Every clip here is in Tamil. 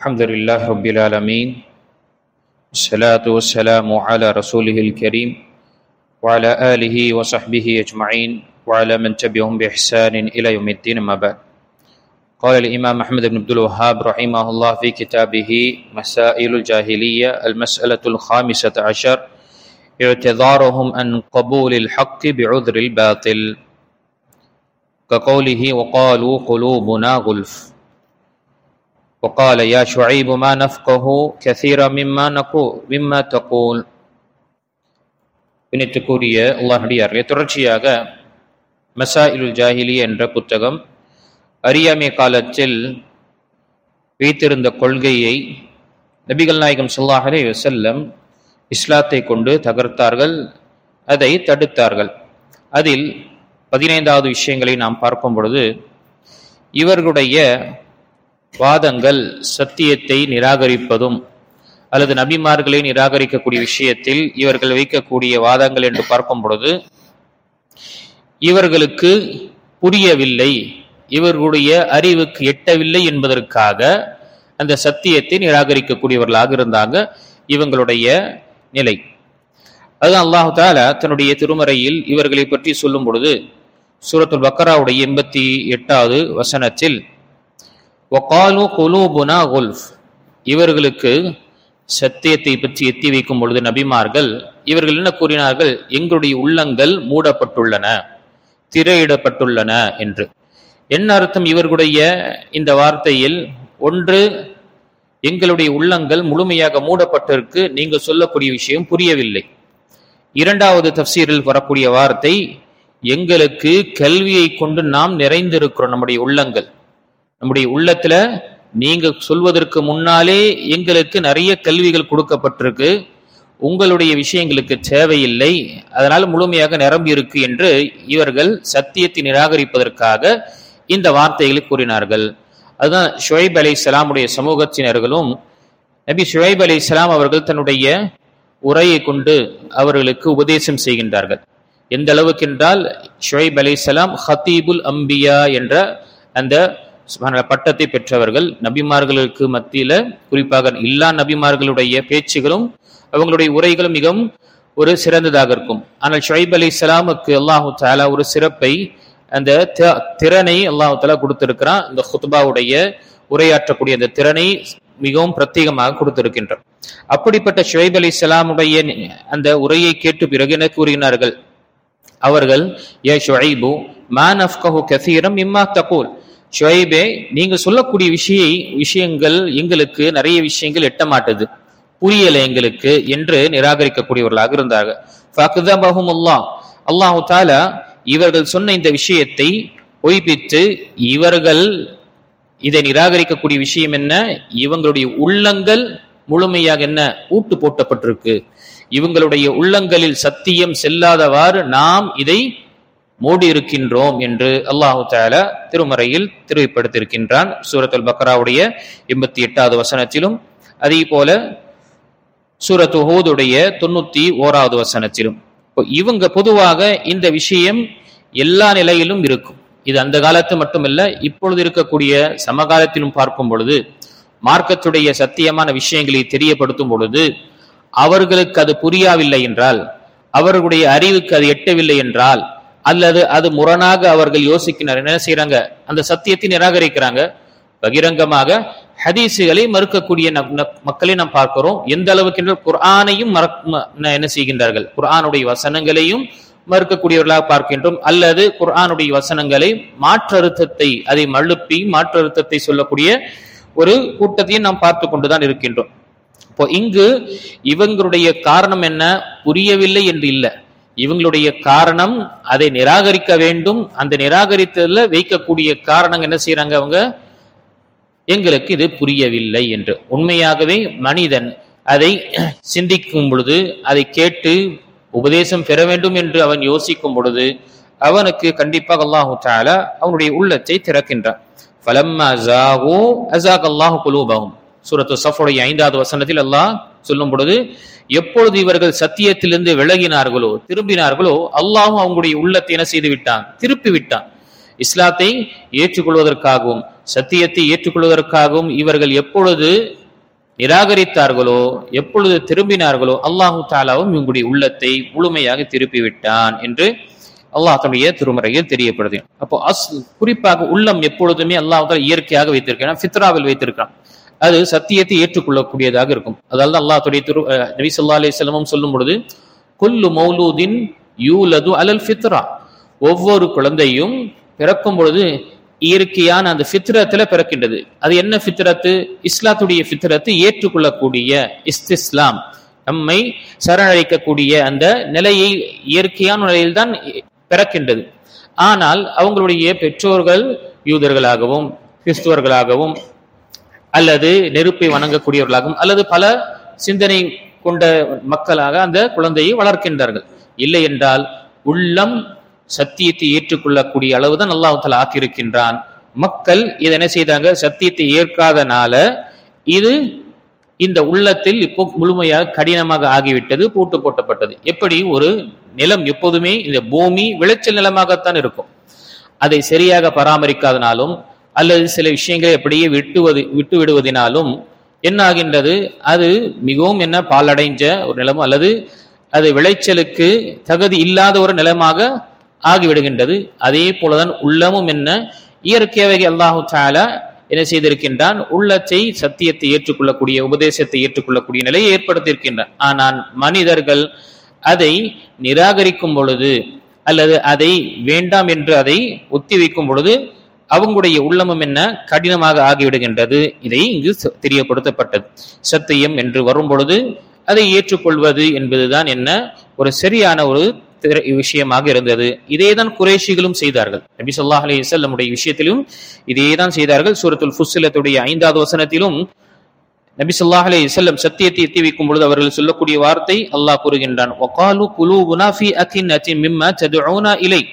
الحمد لله رب العالمين الصلاة والسلام على رسوله الكريم وعلى آله وصحبه أجمعين وعلى من تبعهم بإحسان إلى يوم الدين ما بعد. قال الإمام أحمد بن عبد الوهاب رحمه الله في كتابه مسائل الجاهلية المسألة الخامسة عشر اعتذارهم عن قبول الحق بعذر الباطل كقوله وقالوا قلوبنا غلف وقال يا شعيب ما نفقه كثيرا مما تقول. பின்னிட்டுக்குரிய அல்லாஹ்வுடைய தொடர்ச்சியாக மசாயிலுல் ஜாஹிலியா என்ற புத்தகம் அறியாமை காலத்தில் வைத்திருந்த கொள்கையை நபிகள் நாயகம் ஸல்லல்லாஹு அலைஹி வஸல்லம் இஸ்லாத்தை கொண்டு தகர்த்தார்கள், அதை தடுத்தார்கள். அதில் 15வது விஷயங்களை நாம் பார்க்கும் பொழுது இவர்களுடைய வாதங்கள் சத்தியத்தை நிராகரிப்பதும் அல்லது நபிமார்களை நிராகரிக்கக்கூடிய விஷயத்தில் இவர்கள் வைக்கக்கூடிய வாதங்கள் என்று பார்க்கும் பொழுது இவர்களுக்கு புரியவில்லை, இவர்களுடைய அறிவுக்கு எட்டவில்லை என்பதற்காக அந்த சத்தியத்தை நிராகரிக்கக்கூடியவர்களாக இருந்தாங்க இவங்களுடைய நிலை. அதுதான் அல்லாஹ் தஆலா தன்னுடைய திருமறையில் இவர்களை பற்றி சொல்லும் பொழுது சூரத்துல் பக்கராவுடைய 88வது வசனத்தில் வகாலு குலூபுனா குல்ஃப், இவர்களுக்கு சத்தியத்தை பற்றி எத்தி வைக்கும் பொழுது நபிமார்கள் இவர்கள் என்ன கூறினார்கள், எங்களுடைய உள்ளங்கள் மூடப்பட்டுள்ளன, திரையிடப்பட்டுள்ளன என்று. என்ன அர்த்தம் இவர்களுடைய இந்த வார்த்தையில்? ஒன்று, எங்களுடைய உள்ளங்கள் முழுமையாக மூடப்பட்டிருக்கு, நீங்க சொல்லக்கூடிய விஷயம் புரியவில்லை. இரண்டாவது தஃப்சீரில் வரக்கூடிய வார்த்தை, எங்களுக்கு கல்வியை கொண்டு நாம் நிறைந்திருக்கிறோம், நம்முடைய உள்ளத்துல நீங்க சொல்வதற்கு முன்னாலே எங்களுக்கு நிறைய கல்விகள் கொடுக்கப்பட்டிருக்கு, உங்களுடைய விஷயங்களுக்கு தேவையில்லை, அதனால் முழுமையாக நிரம்பி இருக்கு என்று இவர்கள் சத்தியத்தை நிராகரிப்பதற்காக இந்த வார்த்தைகளை கூறினார்கள். அதுதான் ஷுவைப் அலைஹிஸ்ஸலாமுடைய சமூகத்தினர்களும் நபி ஷுவைப் அலைஹிஸ்ஸலாம் அவர்கள் தன்னுடைய உரையை கொண்டு அவர்களுக்கு உபதேசம் செய்கின்றார்கள். எந்த அளவுக்கு என்றால் ஷுவைப் அலைஹிஸ்ஸலாம் ஹதீபுல் அம்பியா என்ற அந்த பட்டத்தை பெற்றவர்கள். நபிமார்களுக்கு மத்தியில குறிப்பாக எல்லா நபிமார்களுடைய பேச்சுகளும் அவங்களுடைய உரைகளும் மிகவும் ஒரு சிறந்ததாக இருக்கும். ஆனால் ஷுவைப் அலைஹிஸ்ஸலாமுக்கு அல்லாஹு தஆலா ஒரு சிறப்பை, அந்த திறனை அல்லாஹு தஆலா கொடுத்திருக்கிறான். இந்த ஹுத்பாவுடைய உரையாற்றக்கூடிய அந்த திறனை மிகவும் பிரத்யேகமாக கொடுத்திருக்கின்றார். அப்படிப்பட்ட ஷுவைப் அலைஹிஸ்ஸலாமுடைய அந்த உரையை கேட்டு பிறகு என்ன கூறினார்கள் அவர்கள், யா ஷுஐபு மா நஃப்கஹு கஸீரம் மிம்மா தகூல், ஷுவைபே நீங்க சொல்லக்கூடிய விஷயங்கள் எங்களுக்கு நிறைய விஷயங்கள் எட்ட மாட்டுது, புரியல எங்களுக்கு என்று நிராகரிக்கக்கூடியவர்களாக இருந்தார்கள். ஃபஅக்தபஹுமுல்லாஹ், அல்லாஹு தஆலா இவர்கள் சொன்ன இந்த விஷயத்தை பொய்ப்பித்து, இவர்கள் இதை நிராகரிக்கக்கூடிய விஷயம் என்ன, இவங்களுடைய உள்ளங்கள் முழுமையாக என்ன ஊட்டு போட்டப்பட்டிருக்கு, இவங்களுடைய உள்ளங்களில் சத்தியம் செல்லாதவாறு நாம் இதை மூடி இருக்கின்றோம் என்று அல்லாஹு தஆலா திருமறையில் தெரிவிப்படுத்தியிருக்கின்றான். சூரத்துல் பக்கராவுடைய 88வது வசனத்திலும் அதே போல சூரத்து ஹூதுடைய 91வது வசனத்திலும். இவங்க பொதுவாக இந்த விஷயம் எல்லா நிலையிலும் இருக்கும். இது அந்த காலத்து மட்டுமல்ல, இப்பொழுது இருக்கக்கூடிய சமகாலத்திலும் பார்க்கும் பொழுது மார்க்கத்துடைய சத்தியமான விஷயங்களை தெரியப்படுத்தும் பொழுது அவர்களுக்கு அது புரியவில்லை என்றால், அவர்களுடைய அறிவுக்கு அது எட்டவில்லை என்றால், அல்லது அது முரணாக அவர்கள் யோசிக்கிறார், என்ன செய்யறாங்க, அந்த சத்தியத்தை நிராகரிக்கிறாங்க. பகிரங்கமாக ஹதீசுகளை மறுக்கக்கூடிய மக்களை நாம் பார்க்கிறோம். எந்த அளவுக்கு குர்ஆனையும் என்ன செய்கின்றார்கள், குர்ஆனுடைய வசனங்களையும் மறுக்கக்கூடியவர்களாக பார்க்கின்றோம். அல்லது குர்ஆனுடைய வசனங்களை மாற்றறுத்தத்தை, அதை மழுப்பி மாற்றறுத்தத்தை சொல்லக்கூடிய ஒரு கூட்டத்தையும் நாம் பார்த்து கொண்டுதான் இருக்கின்றோம். இப்போ இங்கு இவங்களுடைய காரணம் என்ன, புரியவில்லை என்று இல்லை, இவங்களுடைய காரணம் அதை நிராகரிக்க வேண்டும். அந்த நிராகரித்ததுல வைக்கக்கூடிய காரணம் என்ன செய்யறாங்க, அவங்க எங்களுக்கு இது புரியவில்லை என்று. உண்மையாகவே மனிதன் அதை சிந்திக்கும் பொழுது, அதை கேட்டு உபதேசம் பெற வேண்டும் என்று அவன் யோசிக்கும் பொழுது அவனுக்கு கண்டிப்பாக அல்லாஹு தஆலா அவனுடைய உள்ளத்தை திறக்கின்றான். ஃபலம்மா ஜாகு அஸாக அல்லாஹு குலூபஹும், சூரத்து ஸஃபுடைய 5வது வசனத்தில் அல்லாஹ் சொல்லும் பொழுது, எப்பொழுது இவர்கள் சத்தியத்திலிருந்து விலகினார்களோ, திரும்பினார்களோ, அல்லாஹ் அவங்களுடைய உள்ளத்தை என்ன செய்து விட்டான், திருப்பி விட்டான். இஸ்லாத்தை ஏற்றுக்கொள்வதற்காகவும் சத்தியத்தை ஏற்றுக்கொள்வதற்காகவும் இவர்கள் எப்பொழுது நிராகரித்தார்களோ, எப்பொழுது திரும்பினார்களோ, அல்லாஹு தாலாவும் இவங்களுடைய உள்ளத்தை முழுமையாக திருப்பிவிட்டான் என்று அல்லாஹ் தன்னுடைய திருமறையில் தெரியப்படுது. அப்போ குறிப்பாக உள்ளம் எப்பொழுதுமே அல்லாஹ் தாலா இயற்கையாக வைத்திருக்கிறான், ஃபித்ராவில் வைத்திருக்கிறான். அது சத்தியத்தை ஏற்றுக்கொள்ளக்கூடியதாக இருக்கும். அதாவது அல்லாஹ்வுடைய நபி ஸல்லல்லாஹு அலைஹி வஸல்லம் சொல்லும் பொழுது, குல்லு மௌலூதின் யூலது அலல் ஃபித்ரா, ஒவ்வொரு குழந்தையும் பிறக்கும் பொழுது இயற்கையான அந்த ஃபித்ரத்துல பிறக்கின்றது. அது என்ன ஃபித்ரத்து? இஸ்லாத்துடைய ஃபித்ரத்து, ஏற்றுக்கொள்ளக்கூடிய இஸ்திஸ்லாம், நம்மை சரணடைக்கக்கூடிய அந்த நிலையை இயற்கையான நிலையில்தான் பிறக்கின்றது. ஆனால் அவங்களுடைய பெற்றோர்கள் யூதர்களாகவும் கிறிஸ்துவர்களாகவும் அல்லது நெருப்பை வணங்கக்கூடியவர்களாகவும் அல்லது பல சிந்தனை கொண்ட மக்களாக அந்த குழந்தையை வளர்க்கின்றார்கள். இல்லை என்றால் உள்ளம் சத்தியத்தை ஏற்றுக்கொள்ளக்கூடிய அளவுதான் அல்லாஹ் தஆலா ஆக்கியிருக்கின்றான். மக்கள் இதை என்ன செய்தாங்க? சத்தியத்தை ஏற்காதனால இது இந்த உள்ளத்தில் இப்போ முழுமையாக கடினமாக ஆகிவிட்டது, பூட்டு போட்டப்பட்டது. எப்படி ஒரு நிலம் எப்போதுமே இந்த பூமி விளைச்சல் நிலமாகத்தான் இருக்கும். அதை சரியாக பராமரிக்காதனாலும் அல்லது சில விஷயங்களை அப்படியே விட்டு விடுவதனாலும் என்ன ஆகின்றது? அது மிகவும் பாலடைஞ்ச ஒரு நிலம் அல்லது அது விளைச்சலுக்கு தகுதி இல்லாத ஒரு நிலமாக ஆகிவிடுகின்றது. அதே போலதான் உள்ளமும் இயற்கையாகவே அல்லாஹு தஆலா என்ன செய்திருக்கின்றான்? உள்ளத்தை சத்தியத்தை ஏற்றுக்கொள்ளக்கூடிய, உபதேசத்தை ஏற்றுக்கொள்ளக்கூடிய நிலையை ஏற்படுத்தியிருக்கின்றான். ஆனால் மனிதர்கள் அதை நிராகரிக்கும் பொழுது அல்லது அதை வேண்டாம் என்று அதை ஒத்தி வைக்கும் பொழுது அவங்களுடைய உள்ளமும் கடினமாக ஆகிவிடுகின்றது. இதை இங்கு தெரியப்படுத்தப்பட்டது. சத்தியம் என்று வரும் பொழுது அதை ஏற்றுக்கொள்வது என்பதுதான் ஒரு சரியான ஒரு விஷயமாக இருந்தது. இதேதான் குறைஷிகளும் செய்தார்கள். நபி ஸல்லல்லாஹு அலைஹி வஸல்லம் விஷயத்திலும் இதேதான் செய்தார்கள். சூரத்துல் ஃபுஸ்ஸிலத்துடைய 5வது வசனத்திலும் நபி ஸல்லல்லாஹு அலைஹி வஸல்லம் சத்தியத்தை எத்தி வைக்கும் பொழுது அவர்கள் சொல்லக்கூடிய வார்த்தை அல்லாஹ் கூறுகின்றான், வகாலு குலூபுனா ஃபீ அகின்னத்தின் மிம்மா ததுஊனா இலை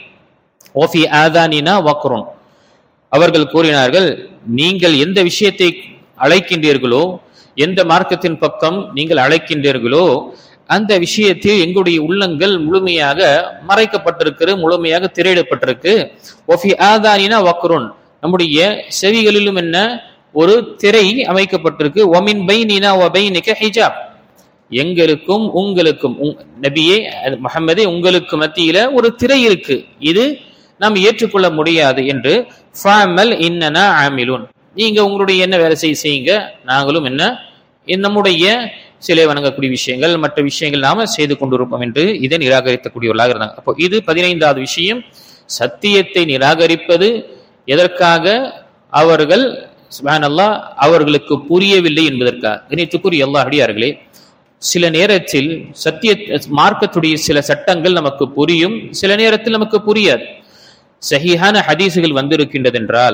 வ ஃபீ ஆதானினா வக்ருன். அவர்கள் கூறினார்கள், நீங்கள் எந்த விஷயத்தை அழைக்கின்றீர்களோ, எந்த மார்க்கத்தின் பக்கம் நீங்கள் அழைக்கின்றீர்களோ அந்த விஷயத்தில் எங்களுடைய உள்ளங்கள் முழுமையாக மறைக்கப்பட்டிருக்கு, முழுமையாக திரையிடப்பட்டிருக்கு. ஒஃபி ஆதானினா வக்ருன், நம்முடைய செவிகளிலும் ஒரு திரை அமைக்கப்பட்டிருக்கு. ஒமின் பைனினா வ பைனிக ஹிஜாப், எங்களுக்கும் உங்களுக்கும் நபியே முஹம்மதே உங்களுக்கு மத்தியில ஒரு திரை இருக்கு, இது நாம் ஏற்றுக்கொள்ள முடியாது என்று ஃபஅமல் இன்னனா ஆமிலூன், நீங்க உங்களுடைய வேலை செய்யுங்க, நாங்களும் நம்முடைய சிலை வணங்கக்கூடிய விஷயங்கள் மற்ற விஷயங்கள் நாம செய்து கொண்டிருப்போம் என்று இதை நிராகரிக்கக்கூடியவர்களாக இருந்தாங்க. அப்போ இது 15வது விஷயம். சத்தியத்தை நிராகரிப்பது எதற்காக? அவர்கள் சுப்ஹானல்லாஹ் அவர்களுக்கு புரியவில்லை என்பதற்காக. கணித்துக்குரிய அல்லாஹ் அடியார்களே, சில நேரத்தில் மார்க்கத்துடைய சில சட்டங்கள் நமக்கு புரியும், சில நேரத்தில் நமக்கு புரியாது. சஹீஹான ஹதீசுகள் வந்திருக்கின்றது என்றால்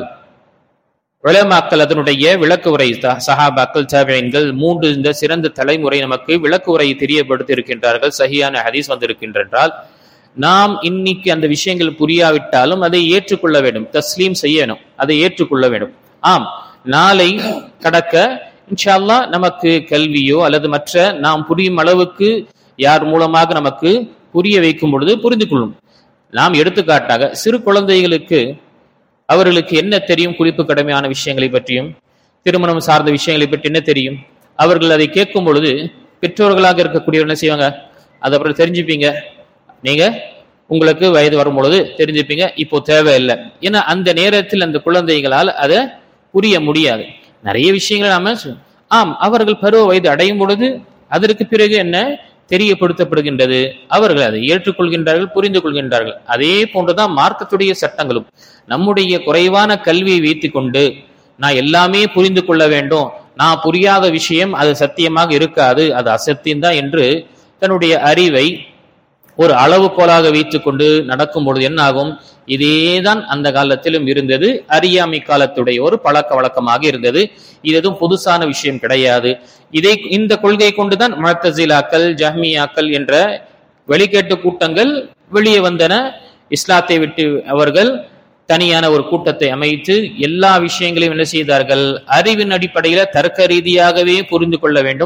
உலமாக்கள் அதனுடைய விளக்கு உரை, சஹாபாக்கள் தாபிஈன்கள் 3 இந்த சிறந்த தலைமுறை நமக்கு விளக்கு உரை தெரியப்படுத்தி இருக்கின்றார்கள். சஹீஹான ஹதீஸ் வந்திருக்கின்றால் நாம் இன்னைக்கு அந்த விஷயங்கள் புரியாவிட்டாலும் அதை ஏற்றுக்கொள்ள வேண்டும், தஸ்லீம் செய்யணும், அதை ஏற்றுக்கொள்ள வேண்டும். ஆம், நாளை கடக்க இன்ஷா அல்லாஹ் நமக்கு கல்வியோ அல்லது மற்ற நாம் புரியும் அளவுக்கு யார் மூலமாக நமக்கு புரிய வைக்கும் பொழுது புரிந்து கொள்ளும். நாம் எடுத்துக்காட்டாக சிறு குழந்தைகளுக்கு அவர்களுக்கு என்ன தெரியும்? குறிப்பு கடமையான விஷயங்களை பற்றியும் திருமணம் சார்ந்த விஷயங்களை பற்றி என்ன தெரியும்? அவர்கள் அதை கேட்கும் பொழுது பெற்றோர்களாக இருக்கக்கூடியவர் என்ன செய்வாங்க? அதை அப்புறம் தெரிஞ்சுப்பீங்க, நீங்க உங்களுக்கு வயது வரும் பொழுது தெரிஞ்சுப்பீங்க, இப்போ தேவையில்லை. ஏன்னா அந்த நேரத்தில் அந்த குழந்தைகளால் அதை புரிய முடியாது. நிறைய விஷயங்களை நாம அவர்கள் பருவ வயது அடையும் பொழுது அதற்கு பிறகு தெரியப்படுத்தப்படுகின்றது, அவர்கள் அதை ஏற்றுக்கொள்கின்றார்கள், புரிந்து கொள்கின்றார்கள். அதே போன்றுதான் மார்க்கத்துடைய சட்டங்களும். நம்முடைய குறைவான கல்வியை வைத்துக் கொண்டு நான் எல்லாமே புரிந்து கொள்ள வேண்டும், நான் புரியாத விஷயம் அது சத்தியமாக இருக்காது, அது அசத்தியம்தான் என்று தன்னுடைய அறிவை ஒரு அளவுகோலாக வைத்துக் கொண்டு நடக்கும் பொழுது என்ன ஆகும்? இதேதான் அந்த காலத்திலும் இருந்தது, அறியாமை காலத்துடைய ஒரு பழக்க வழக்கமாக இருந்தது. இது எதுவும் புதுசான விஷயம் கிடையாது. இந்த கொள்கை கொண்டுதான் முஅத்தஸிலாக்கள், ஜஹ்மியாக்கள் என்ற வெளிக்கேட்டு கூட்டங்கள் வெளியே வந்தன. இஸ்லாத்தை விட்டு அவர்கள் தனியான ஒரு கூட்டத்தை அமைத்து எல்லா விஷயங்களையும் என்ன செய்தார்கள்? அறிவின் அடிப்படையில தர்க்க ரீதியாகவே புரிந்து கொள்ள வேண்டும்,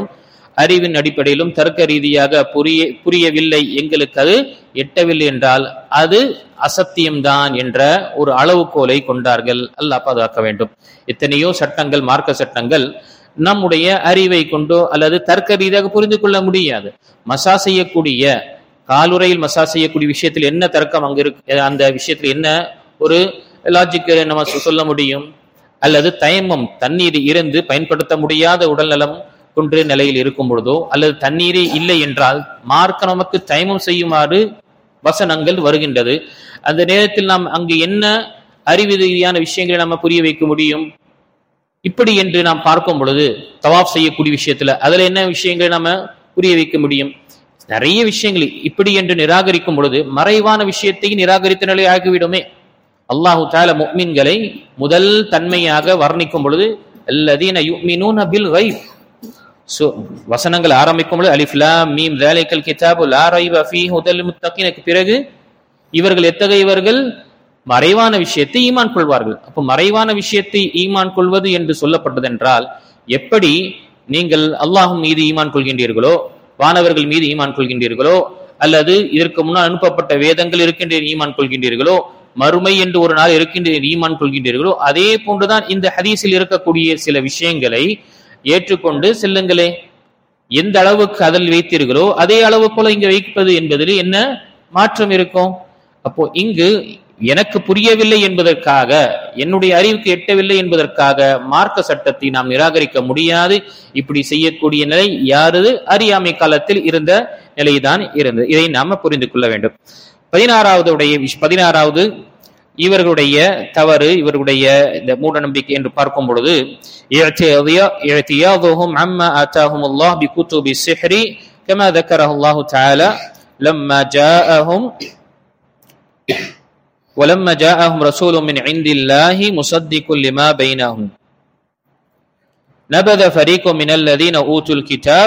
அறிவின் அடிப்படையிலும் தர்க்க ரீதியாக புரியவில்லை, எங்களுக்கு அது எட்டவில்லை என்றால் அது அசத்தியம்தான் என்ற ஒரு அளவுகோலை கொண்டார்கள். அல்லாஹ் பாதுகாக்க வேண்டும். எத்தனையோ சட்டங்கள், மார்க்க சட்டங்கள் நம்முடைய அறிவை கொண்டோ அல்லது தர்க்க ரீதியாக புரிந்து கொள்ள முடியாது. மசா செய்யக்கூடிய, காலுறையில் மசா செய்யக்கூடிய விஷயத்தில் என்ன தர்க்கம் அங்கு இருக்கு, அந்த விஷயத்தில் என்ன ஒரு லாஜிக் நம்ம சொல்ல முடியும்? அல்லது தயமம், தண்ணீர் இருந்து பயன்படுத்த முடியாத உடல்நலம் குன்ற நிலையில் இருக்கும் பொழுதோ, அல்லது தண்ணீரே இல்லை என்றால் மார்க்க நமக்கு தயமம் செய்யுமாறு வசனங்கள் வருகின்றது. அந்த நேரத்தில் நாம் அங்கு என்ன அறிவு ரீதியான விஷயங்களை நம்ம புரிய வைக்க முடியும்? இப்படி என்று நாம் பார்க்கும் பொழுது தவாப் செய்யக்கூடிய விஷயத்துல அதுல என்ன விஷயங்களை நம்ம புரிய வைக்க முடியும்? நிறைய விஷயங்கள் இப்படி என்று நிராகரிக்கும் பொழுது மறைவான விஷயத்தை நிராகரித்த நிலை ஆகிவிடுமே. அல்லாஹு தஆலா முஃமின்களை முதல் தன்மையாக வர்ணிக்கும் பொழுது அல்லதீன யுமினூன பில் கைப், வசனங்கள் ஆரம்பிக்கும் பொழுது அலிஃப் லாம் மீம் ஸாலிகல் கிதாபு லா ரைப ஃபீஹி ஹுதல் முத்தகீனுக்கு பிறகு இவர்கள் எத்தகையவர்கள்? மறைவான விஷயத்தை ஈமான் கொள்வார்கள். அப்போ மறைவான விஷயத்தை ஈமான் கொள்வது என்று சொல்லப்பட்டதென்றால் எப்படி நீங்கள் அல்லாஹ் மீது ஈமான் கொள்கின்றீர்களோ, வானவர்கள் மீது ஈமான் கொள்கின்றீர்களோ, அல்லது இதற்கு முன்னால் அனுப்பப்பட்ட வேதங்கள் இருக்கின்ற ஈமான் கொள்கின்றீர்களோ, மறுமை என்று ஒரு நாள் இருக்கின்ற ஈமான் கொள்கின்றீர்களோ, அதே போன்றுதான் இந்த ஹதீஸில் இருக்கக்கூடிய சில விஷயங்களை ஏற்றுக்கொண்டு செல்லுங்களே. எந்த அளவுக்கு அதில் வைத்தீர்களோ அதே அளவு போல இங்கு வைப்பது என்பதில் என்ன மாற்றம் இருக்கும்? அப்போ இங்கு எனக்கு புரியவில்லை என்பதற்காக, என்னுடைய அறிவுக்கு எட்டவில்லை என்பதற்காக மார்க்க சட்டத்தை நாம் நிராகரிக்க முடியாது. இப்படி செய்யக்கூடிய நிலை யாரது? அறியாமை காலத்தில் இருந்த நிலைதான் இருந்தது. இதை நாம புரிந்து கொள்ள வேண்டும். 16வது இவர்களுடைய தவறு, இவர்களுடைய இந்த மூட நம்பிக்கை என்று பார்க்கும் பொழுது இஅ்தியாதுஹும் அம்மா ஆதாஹும் அல்லாஹ் பிகுதுபி ஸிஹ்ரி கமா ذكره الله تعالى ولما جاءهم رسول من عند الله مصدق لما بينهم نبذ فريق من الذين اوتوا الكتاب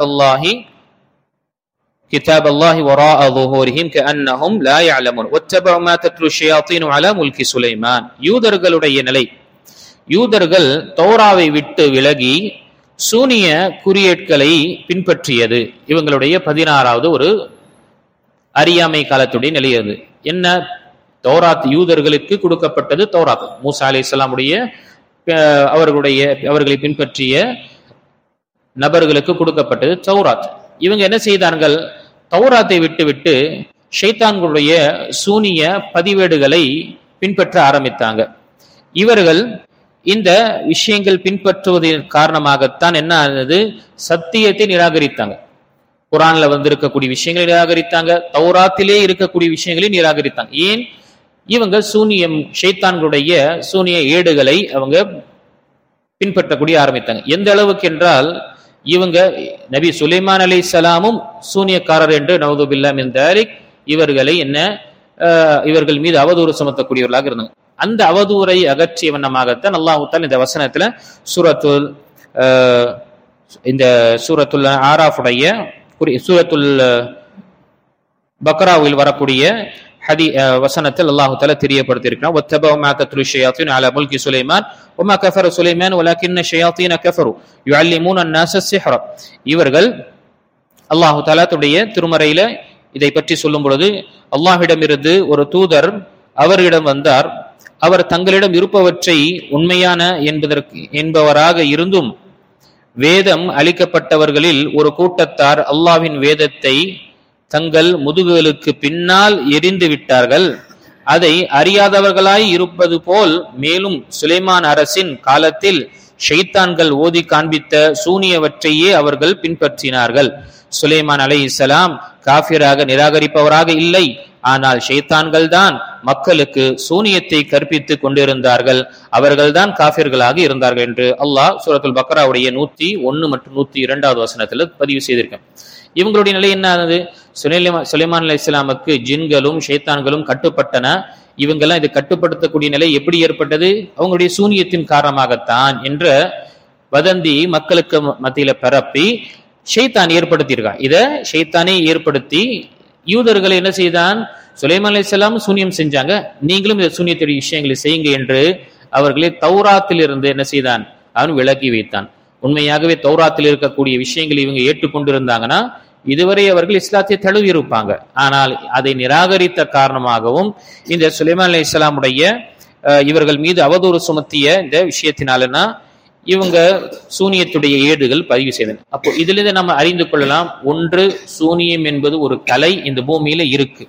كتاب الله وراء ظهورهم كأنهم لا يعلمون واتبعوا ما تتلو الشياطين على ملك سليمان. யூதர்களுடைய நிலை, யூதர்கள் தௌராவை விட்டு விலகி சூனிய குறியீடுகளை பின்பற்றியது இவங்களுடைய 16வது ஒரு அறியாமை காலத்துடைய நிலையது. என்ன? தௌராத் யூதர்களுக்கு கொடுக்கப்பட்டது. தௌராத் மூசா அலைஹிஸ்ஸலாமுடைய அவர்களை பின்பற்றிய நபர்களுக்கு கொடுக்கப்பட்டது தௌராத். இவங்க என்ன செய்தார்கள்? தௌராத்தை விட்டு ஷைத்தான்களுடைய சூனிய பதிவேடுகளை பின்பற்ற ஆரம்பித்தாங்க. இவர்கள் இந்த விஷயங்கள் பின்பற்றுவதன் காரணமாகத்தான் என்ன ஆனது? சத்தியத்தை நிராகரித்தாங்க. குர்ஆன்ல வந்திருக்கக்கூடிய விஷயங்களை நிராகரித்தாங்க, தௌராத்திலே இருக்கக்கூடிய விஷயங்களை நிராகரித்தாங்க. ஏன்? இவங்க சூனியம், ஷைத்தான்களுடைய சூனிய ஏடுகளை அவங்க பின்பற்றக்கூடிய ஆரம்பித்தாங்க. எந்த அளவுக்கு என்றால் இவங்க நபி சுலைமான் அலைஹிஸ்ஸலாமும் சூனியக்காரர் என்று நவுது பில்லாஹ் மின் தாலிக் இவர்களை இவர்கள் மீது அவதூறு சுமத்தக்கூடியவர்களாக இருந்தாங்க. அந்த அவதூறை அகற்றிய வண்ணமாகத்தான் அல்லாஹ் தஆலா இந்த வசனத்துல சூரத்துல் ஆராஃபுடைய சூரத்துல் பக்ராவில் வரக்கூடிய வசனத்தில் அல்லாஹ் தஆலா தெரியப்படுத்தியிருக்கிறார். வத்தபஉ மா தத்லு ஷயாத்தீன் அலா முல்கி சுலைமான் வமா கஃபர சுலைமான் வலக்கின்ன ஷயாத்தீன கஃபரு யுஅல்லிமூன அன்-நாஸ ஸிஹ்ர. இவர்கள் அல்லாஹ் தஆலா தன்னுடைய திருமறையில இதை பற்றி சொல்லும் பொழுது, அல்லாஹ்விடமிருந்து ஒரு தூதர் அவரிடம் வந்தார். அவர் தங்களிடம் இருப்பவற்றை உண்மையான என்பவராக இருந்தும் வேதம் அளிக்கப்பட்டவர்களில் ஒரு கூட்டத்தார் அல்லாஹ்வின் வேதத்தை தங்கள் முதுகுகளுக்கு பின்னால் எரிந்து விட்டார்கள். அதை அறியாதவர்களாய் இருப்பது போல் மேலும் சுலைமான் அரசின் காலத்தில் ஷைத்தான்கள் ஓதி காண்பித்த சூனியவற்றையே அவர்கள் பின்பற்றினார்கள். சுலைமான் அலைஹிஸ்ஸலாம் காஃபிராக நிராகரிப்பவராக இல்லை, ஆனால் ஷைத்தான்கள் தான் மக்களுக்கு சூனியத்தை கற்பித்துக் கொண்டிருந்தார்கள், அவர்கள்தான் காஃபிர்களாக இருந்தார்கள் என்று அல்லாஹ் சூரத்துல் பக்ராவுடைய 101 மற்றும் 102வது வசனத்தில் பதிவு செய்திருக்கேன். இவங்களுடைய நிலை என்ன ஆனது? சுலைமான் அலைஹிஸ்ஸலாமுக்கு ஜின்களும் ஷைத்தான்களும் கட்டுப்பட்டன. இவங்கெல்லாம் இதை கட்டுப்படுத்தக்கூடிய நிலை எப்படி ஏற்பட்டது? அவங்களுடைய சூனியத்தின் காரணமாகத்தான் என்ற வதந்தி மக்களுக்கு மத்தியில பரப்பி ஷைத்தான் ஏற்படுத்தியிருக்கான். இதை ஷைத்தானே ஏற்படுத்தி யூதர்களை என்ன செய்தான்? சுலைமான் அலைஹிஸ்ஸலாம் சூனியம் செஞ்சாங்க, நீங்களும் இந்த சூனியத்துடைய விஷயங்களை செய்யுங்க என்று அவர்களை தௌராத்தில் இருந்து என்ன செய்தான்? அவன் விலக்கி வைத்தான். உண்மையாகவே தௌராத்தில் இருக்கக்கூடிய விஷயங்களை இவங்க ஏற்றுக்கொண்டிருந்தாங்கன்னா இதுவரை அவர்கள் இஸ்லாத்தை தழுவி இருப்பாங்க. ஆனால் அதை நிராகரித்த காரணமாகவும் இந்த சுலைமான் அலைஹிஸ்ஸலாமுடைய இவர்கள் மீது அவதூறு சுமத்திய இந்த விஷயத்தினாலனா இவங்க சூனியத்துடைய ஏடுகள் பதிவு செய்தன. அப்போ இதிலிருந்து நம்ம அறிந்து கொள்ளலாம், ஒன்று, சூனியம் என்பது ஒரு கலை இந்த பூமியில இருக்கு.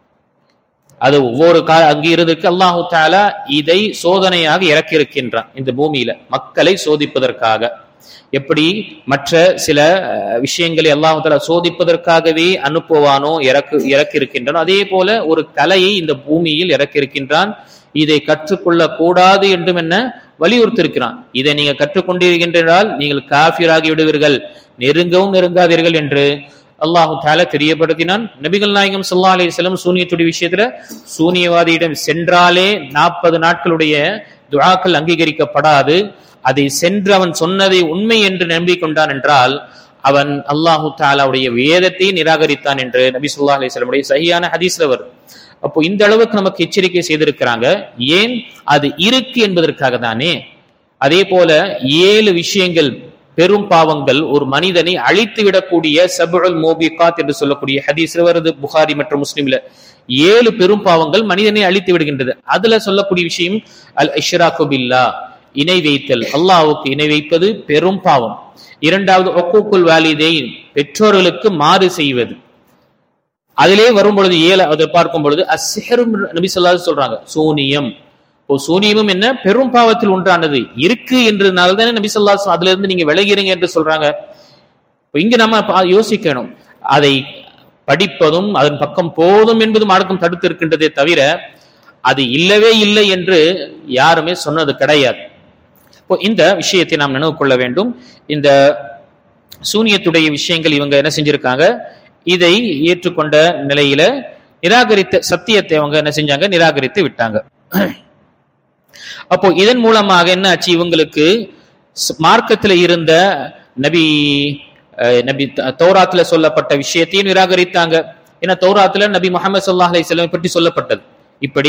அது ஒவ்வொரு அங்கே இருந்திருக்கு. அல்லாஹு தஆலா இதை சோதனையாக இறக்கியிருக்கின்றான் இந்த பூமியில மக்களை சோதிப்பதற்காக. எப்படி மற்ற சில விஷயங்களை அல்லாஹு தஆலா சோதிப்பதற்காகவே அனுப்புவானோ இறக்கியிருக்கின்றானோ அதே போல ஒரு கலையை இந்த பூமியில் இறக்கியிருக்கின்றான். இதை கற்றுக்கொள்ள கூடாது என்றும் என்ன வலியுறுத்திருக்கிறான். இதை நீங்க கற்றுக்கொண்டிருக்கின்றால் நீங்கள் காஃபிராகி விடுவீர்கள், நெருங்கவும் நெருங்காதீர்கள் என்று அல்லாஹு தஆலா தெரியப்படுத்தினான். நபிகள் நாயகம் ஸல்லல்லாஹு அலைஹி வஸல்லம் சூனியத்துடைய விஷயத்துல சூனியவாதியிடம் சென்றாலே 40 நாட்களுடைய துஆக்கள் அங்கீகரிக்கப்படாது. அதை சென்று அவன் சொன்னதை உண்மை என்று நம்பிக்கொண்டான் என்றால் அவன் அல்லாஹு தஆலாவுடைய வேதத்தை நிராகரித்தான் என்று நபி ஸல்லல்லாஹு அலைஹி வஸல்லம் உடைய சஹீஹான ஹதீஸ்ல வருது. அப்போ இந்த அளவுக்கு நமக்கு எச்சரிக்கை செய்திருக்கிறாங்க. ஏன்? அது இருக்கு என்பதற்காக தானே. அதே போல 7 விஷயங்கள் பெரும் பாவங்கள் ஒரு மனிதனை அழித்து விடக்கூடிய சபுல் மோபிகாத் என்று சொல்லக்கூடிய ஹதீஸ்ல வருது, புகாரி மற்றும் முஸ்லிம்ல. 7 பெரும் பாவங்கள் மனிதனை அழித்து விடுகின்றது. அதுல சொல்லக்கூடிய விஷயம் அல் இஷ்ராக்கு பில்லாஹ், இணை வைத்தல், அல்லாஹ்வுக்கு இணை வைப்பது பெரும் பாவம். இரண்டாவது உக்கூக்குல் வாலிதைன், பெற்றோர்களுக்கு மாறு செய்வது. அதிலே வரும் பொழுது 7 அதை பார்க்கும் பொழுது அஸ்ஸிஹ்ரு நபி ஸல்லல்லாஹு அலைஹி சொல்றாங்க, சூனியம். சூனியமும் என்ன பெரும் பாவத்தில் ஒன்றானது இருக்கு என்றதுனால தானே நபி ஸல்லல்லாஹு அலைஹி அதுல இருந்து நீங்க விலகிறீங்க என்று சொல்றாங்க. இங்க நம்ம யோசிக்கணும், அதை படிப்பதும் அதன் பக்கம் போதும் என்பதும் மார்க்கம் தடுத்து இருக்கின்றதே தவிர அது இல்லவே இல்லை என்று யாருமே சொன்னது கிடையாது. இப்போ இந்த விஷயத்தை நாம் நினைவு கொள்ள வேண்டும். இந்த சூனியத்துடைய விஷயங்கள் இவங்க என்ன செஞ்சிருக்காங்க, இதை ஏற்றுக்கொண்ட நிலையில நிராகரித்த சத்தியத்தை அவங்க என்ன செஞ்சாங்க, நிராகரித்து விட்டாங்க. அப்போ இதன் மூலமாக என்ன ஆச்சு, இவங்களுக்கு மார்க்கத்துல இருந்த நபி தௌராத்துல சொல்லப்பட்ட விஷயத்தையும் நிராகரித்தாங்க. ஏன்னா தௌராத்துல நபி முஹம்மது ஸல்லல்லாஹு அலைஹி வஸல்லம் பற்றி சொல்லப்பட்டது, இப்படி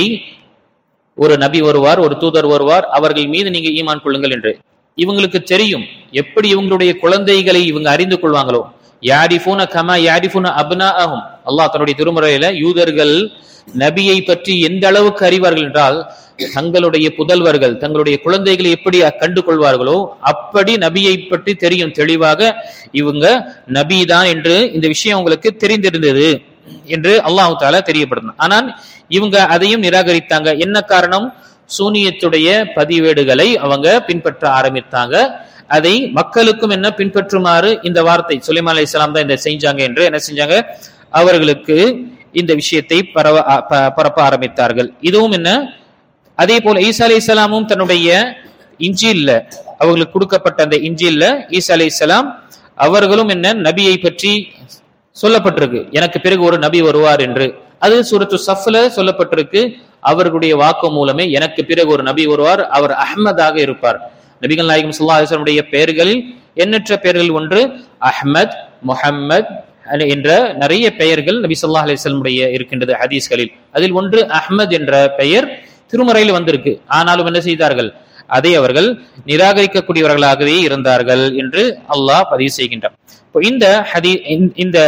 ஒரு நபி வருவார், ஒரு தூதர் வருவார், அவர்கள் மீது நீங்க ஈமான் கொள்ளுங்கள் என்று. இவங்களுக்கு தெரியும் எப்படி இவங்களுடைய குழந்தைகளை இவங்க அறிந்து கொள்வாங்களோ. யாரிஃபூன கமா யாரிஃபூன அப்னாஅஹும், அல்லாஹ் தன்னுடைய திருமுறையில யூதர்கள் நபியை பற்றி எந்த அளவுக்கு அறிவார்கள் என்றால் தங்களுடைய புதல்வர்கள் தங்களுடைய குழந்தைகளை எப்படி கண்டு கொள்வார்களோ அப்படி நபியை பற்றி தெரியும் தெளிவாக. இவங்க நபி தான் என்று இந்த விஷயம் உங்களுக்கு தெரிந்திருந்தது என்று அல்லாஹ் தஆலா தெரியப்படுத்தினார். ஆனால் இவங்க அதையும் நிராகரித்தாங்க. என்ன காரணம்? சூனியத்துடைய பதிவேடுகளை அவங்க பின்பற்ற ஆரம்பித்தாங்க. அதை மக்களுக்கும் என்ன பின்பற்றுமாறு இந்த வார்த்தை சுலைமான் அலைஹிஸ்ஸலாம் தான் இதை செஞ்சாங்க என்று என்ன செஞ்சாங்க, அவர்களுக்கு இந்த விஷயத்தை பரப்ப ஆரம்பித்தார்கள். இதுவும் என்ன, அதே போல ஈசா அலைஹிஸ்ஸலாமும் தன்னுடைய இன்ஜீல்ல அவர்களுக்கு கொடுக்கப்பட்ட அந்த இன்ஜீல்ல ஈசா அலைஹிஸ்ஸலாம் அவர்களும் என்ன நபியை பற்றி சொல்லப்பட்டிருக்கு, எனக்கு பிறகு ஒரு நபி வருவார் என்று. அது சூரத்து ஸஃப்ல சொல்லப்பட்டிருக்கு. அவர்களுடைய வாக்கு மூலமே எனக்கு பிறகு ஒரு நபி வருவார், அவர் அஹ்மதாக இருப்பார். நபிகள் நாயகம் ஸல்லல்லாஹு அலைஹி வஸல்லம் உடைய பெயர்களில் எண்ணற்ற பெயர்கள் ஒன்று அஹ்மத், முஹம்மத் என்ற நிறைய பெயர்கள் நபி ஸல்லல்லாஹு அலைஹி வஸல்லம் உடைய இருக்கின்றது ஹதீஸ்களில். அதில் ஒன்று அஹ்மத் என்ற பெயர் திருமறையில் வந்திருக்கு. ஆனாலும் என்ன செய்தார்கள், அதை அவர்கள் நிராகரிக்கக்கூடியவர்களாகவே இருந்தார்கள் என்று அல்லாஹ் பதிவு செய்கின்றார். இப்போ இந்த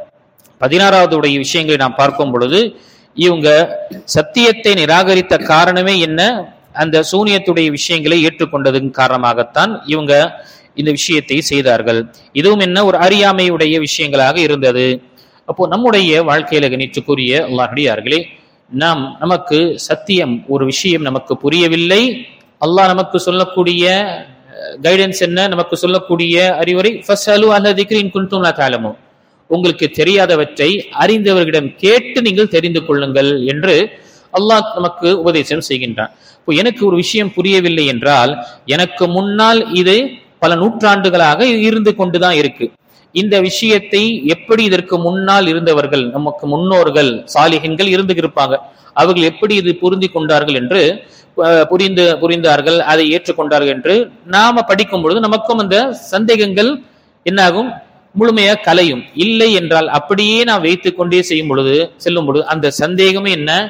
16வது உடைய விஷயங்களை நாம் பார்க்கும் பொழுது இவங்க சத்தியத்தை நிராகரித்த காரணமே என்ன, அந்த சூனியத்துடைய விஷயங்களை ஏற்றுக்கொண்டதன் காரணமாகத்தான் இவங்க இந்த விஷயத்தை செய்தார்கள். இதுவும் என்ன ஒரு அறியாமையுடைய விஷயங்களாக இருந்தது. அப்போ நம்முடைய வாழ்க்கையில கணிச்சுக்குரிய அல்லாஹ்வியார்களே, நமக்கு சத்தியம் ஒரு விஷயம் நமக்கு புரியவில்லை, அல்லாஹ் நமக்கு சொல்லக்கூடிய கைடன்ஸ் என்ன, நமக்கு சொல்லக்கூடிய அறிவுரை ஃபஸ்அலு அஹ்ல ذிக்ரி இன் குன்தும் லா தஅலமூன், உங்களுக்கு தெரியாதவற்றை அறிந்தவர்களிடம் கேட்டு நீங்கள் தெரிந்து கொள்ளுங்கள் என்று அல்லாஹ் நமக்கு உபதேசம் செய்கின்றான். இப்போ எனக்கு ஒரு விஷயம் புரியவில்லை என்றால் எனக்கு முன்னால் இது பல நூற்றாண்டுகளாக இருந்து கொண்டுதான் இருக்கு. இந்த விஷயத்தை எப்படி இதற்கு முன்னால் இருந்தவர்கள் நமக்கு முன்னோர்கள் சாலிஹின்கள் இருந்து இருப்பாங்க, அவர்கள் எப்படி இது புரிந்து கொண்டார்கள் என்று புரிந்தார்கள், அதை ஏற்றுக்கொண்டார்கள் என்று நாம படிக்கும் பொழுது நமக்கும் அந்த சந்தேகங்கள் என்னாகும், முழுமையாக கலையும். இல்லை என்றால் அப்படியே நான் வைத்துக் கொண்டே செல்லும் பொழுது அந்த சந்தேகமே என்ன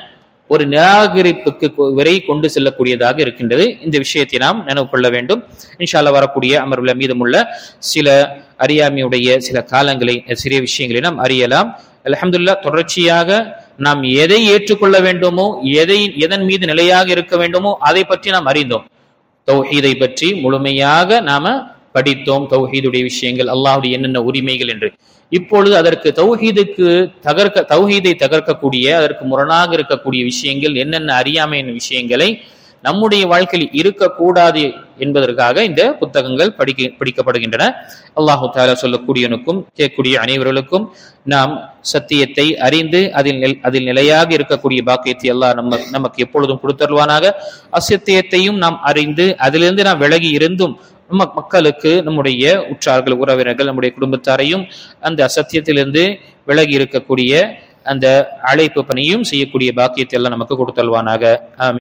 ஒரு நிராகரிப்புக்கு வரை கொண்டு செல்லக்கூடியதாக இருக்கின்றது. இந்த விஷயத்தை நாம் நினைவு கொள்ள வேண்டும். இன்ஷா அல்லாஹ் வரக்கூடிய அமர்வுல மீதமுள்ள சில அறியாமையுடைய சில காலங்களை, சிறிய விஷயங்களை நாம் அறியலாம். அல்ஹம்துலில்லாஹ், தொடர்ச்சியாக நாம் எதை ஏற்றுக்கொள்ள வேண்டுமோ, எதன் மீது நிலையாக இருக்க வேண்டுமோ அதை பற்றி நாம் அறிந்தோம். தௌஹீதை பற்றி முழுமையாக நாம படித்தோம். தௌஹீதுடைய விஷயங்கள், அல்லாஹ்வுடைய என்னென்ன உரிமைகள் என்று. இப்பொழுது அதற்கு தௌஹீதை தகர்க்கக்கூடிய, அதற்கு முரணாக இருக்கக்கூடிய விஷயங்கள் என்னென்ன அறியாமையின் விஷயங்களை நம்முடைய வாழ்க்கையில் இருக்கக்கூடாது என்பதற்காக இந்த புத்தகங்கள் படிக்கப்படுகின்றன. அல்லாஹு தஆலா சொல்லக்கூடியவனுக்கும் கேட்கக்கூடிய அனைவர்களுக்கும் நாம் சத்தியத்தை அறிந்து அதில் நிலையாக இருக்கக்கூடிய பாக்கியத்தை அல்லாஹ் நமக்கு எப்பொழுதும் கொடுத்தருவானாக. அசத்தியத்தையும் நாம் அறிந்து அதிலிருந்து நாம் விலகி இருந்தும் மக்களுக்கு, நம்முடைய உற்றார்கள், உறவினர்கள், நம்முடைய குடும்பத்தாரையும் அந்த அசத்தியத்திலிருந்து விலகி இருக்கக்கூடிய அந்த அழைப்பு பணியும் செய்யக்கூடிய பாக்கியத்தை எல்லாம் நமக்கு கொடுத்தல்வானாக. ஆமீன்.